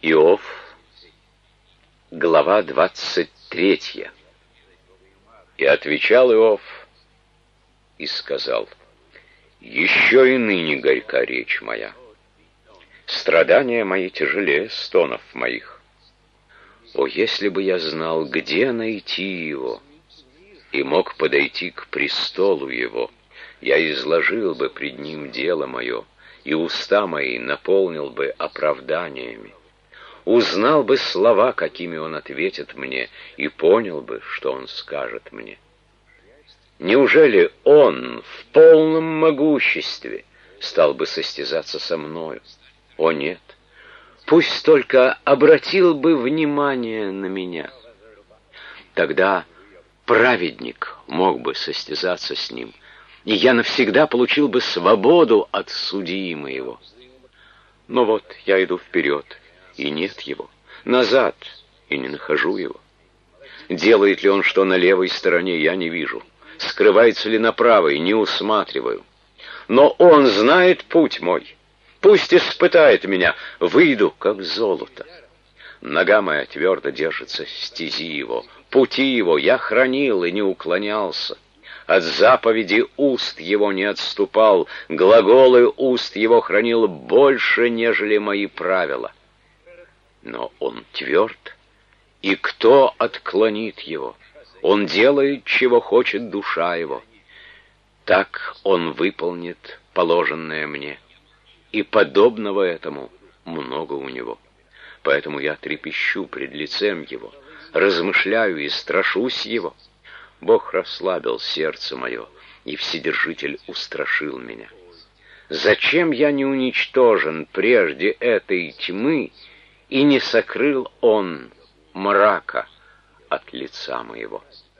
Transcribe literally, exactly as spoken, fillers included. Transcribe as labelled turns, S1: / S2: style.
S1: Иов, глава двадцать третья. И отвечал Иов и сказал: «Еще и ныне горька речь моя, страдания мои тяжелее стонов моих. О, если бы я знал, где найти его, и мог подойти к престолу его, я изложил бы пред ним дело мое, и уста мои наполнил бы оправданиями. Узнал бы слова, какими он ответит мне, и понял бы, что он скажет мне. Неужели он в полном могуществе стал бы состязаться со мною? О нет, пусть только обратил бы внимание на меня. Тогда праведник мог бы состязаться с ним, и я навсегда получил бы свободу от судьи моего. Но вот я иду вперед, и нет его, назад, и не нахожу его. Делает ли он что на левой стороне, я не вижу. Скрывается ли на правой, не усматриваю. Но он знает путь мой. Пусть испытает меня, выйду, как золото. Нога моя твердо держится стези его, пути его я хранил и не уклонялся. От заповеди уст его не отступал, глаголы уст его хранил больше, нежели мои правила. Но он тверд, и кто отклонит его? Он делает, чего хочет душа его. Так он выполнит положенное мне, и подобного этому много у него. Поэтому я трепещу пред лицем его, размышляю и страшусь его. Бог расслабил сердце мое, и Вседержитель устрашил меня. Зачем я не уничтожен прежде этой тьмы, и не сокрыл он мрака от лица моего?